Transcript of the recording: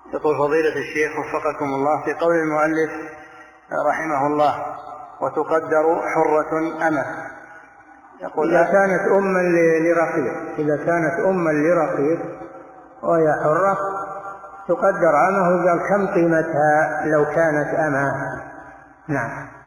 يقول فضيلة الشيخ وفقكم الله، في قول المؤلف رحمه الله وتقدر حرة أمة، يقول إذا كانت أما لرقيق وهي حرة تقدر أمه، قال كم قيمتها لو كانت أمة. نعم.